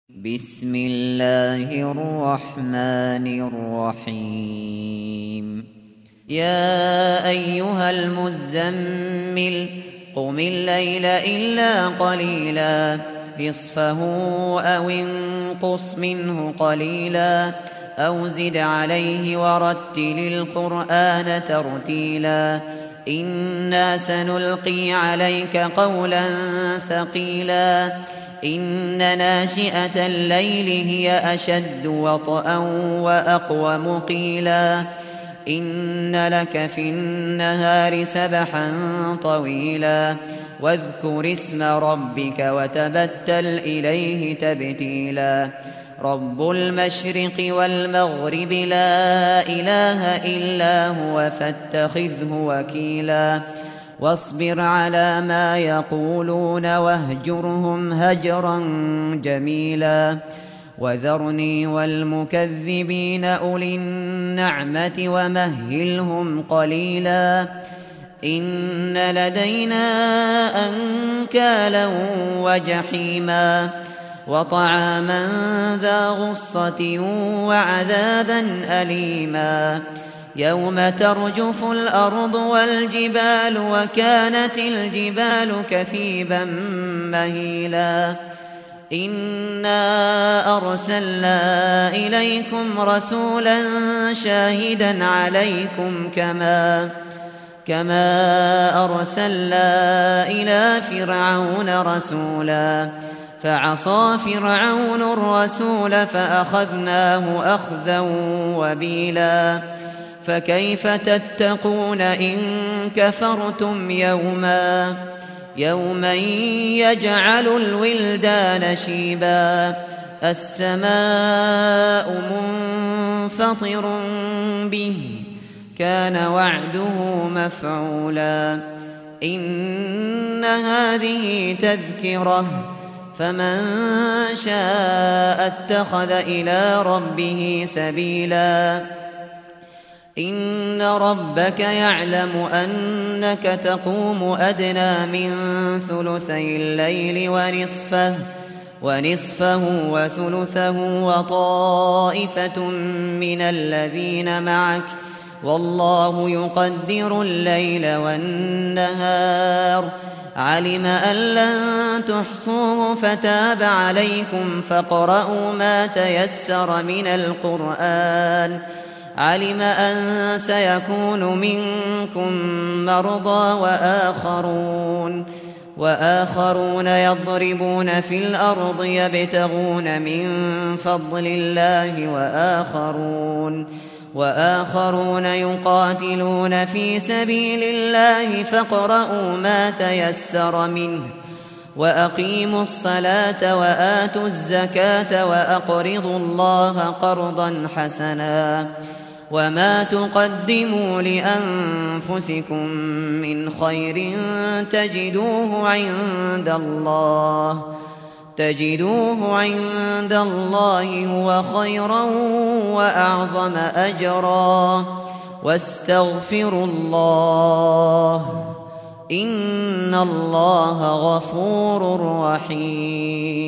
بسم الله الرحمن الرحيم. يا أيها المزمل قم الليل إلا قليلا نصفه أو انقص منه قليلا أو زد عليه ورتل القرآن ترتيلا إنا سنلقي عليك قولا ثقيلا إن ناشئة الليل هي أشد وطئا وأقوم قيلا إن لك في النهار سبحا طويلا واذكر اسم ربك وتبتل إليه تبتيلا رب المشرق والمغرب لا إله إلا هو فاتخذه وكيلا واصبر على ما يقولون واهجرهم هجرا جميلا وذرني والمكذبين أولي النعمة ومهلهم قليلا إن لدينا أنكالا وجحيما وطعاما ذا غصة وعذابا أليما يوم ترجف الأرض والجبال وكانت الجبال كثيبا مهيلا إنا أرسلنا إليكم رسولا شاهدا عليكم كما أرسلنا إلى فرعون رسولا فعصى فرعون الرسول فأخذناه أخذا وبيلا فكيف تتقون إن كفرتم يوما يجعل الولدان شيبا السماء منفطر به كان وعده مفعولا إن هذه تذكرة فمن شاء اتخذ إلى ربه سبيلا إن ربك يعلم أنك تقوم أدنى من ثلثي الليل ونصفه وثلثه وطائفة من الذين معك والله يقدر الليل والنهار علم أن لن تحصوه فتاب عليكم فاقرؤوا ما تيسر من القرآن علم أن سيكون منكم مرضى وآخرون يضربون في الأرض يبتغون من فضل الله وآخرون يقاتلون في سبيل الله فاقرؤوا ما تيسر منه وأقيموا الصلاة وآتوا الزكاة وأقرضوا الله قرضا حسنا وما تقدموا لأنفسكم من خير تجدوه عند الله هو خيرا وأعظم أجرا واستغفروا الله إن الله غفور رحيم.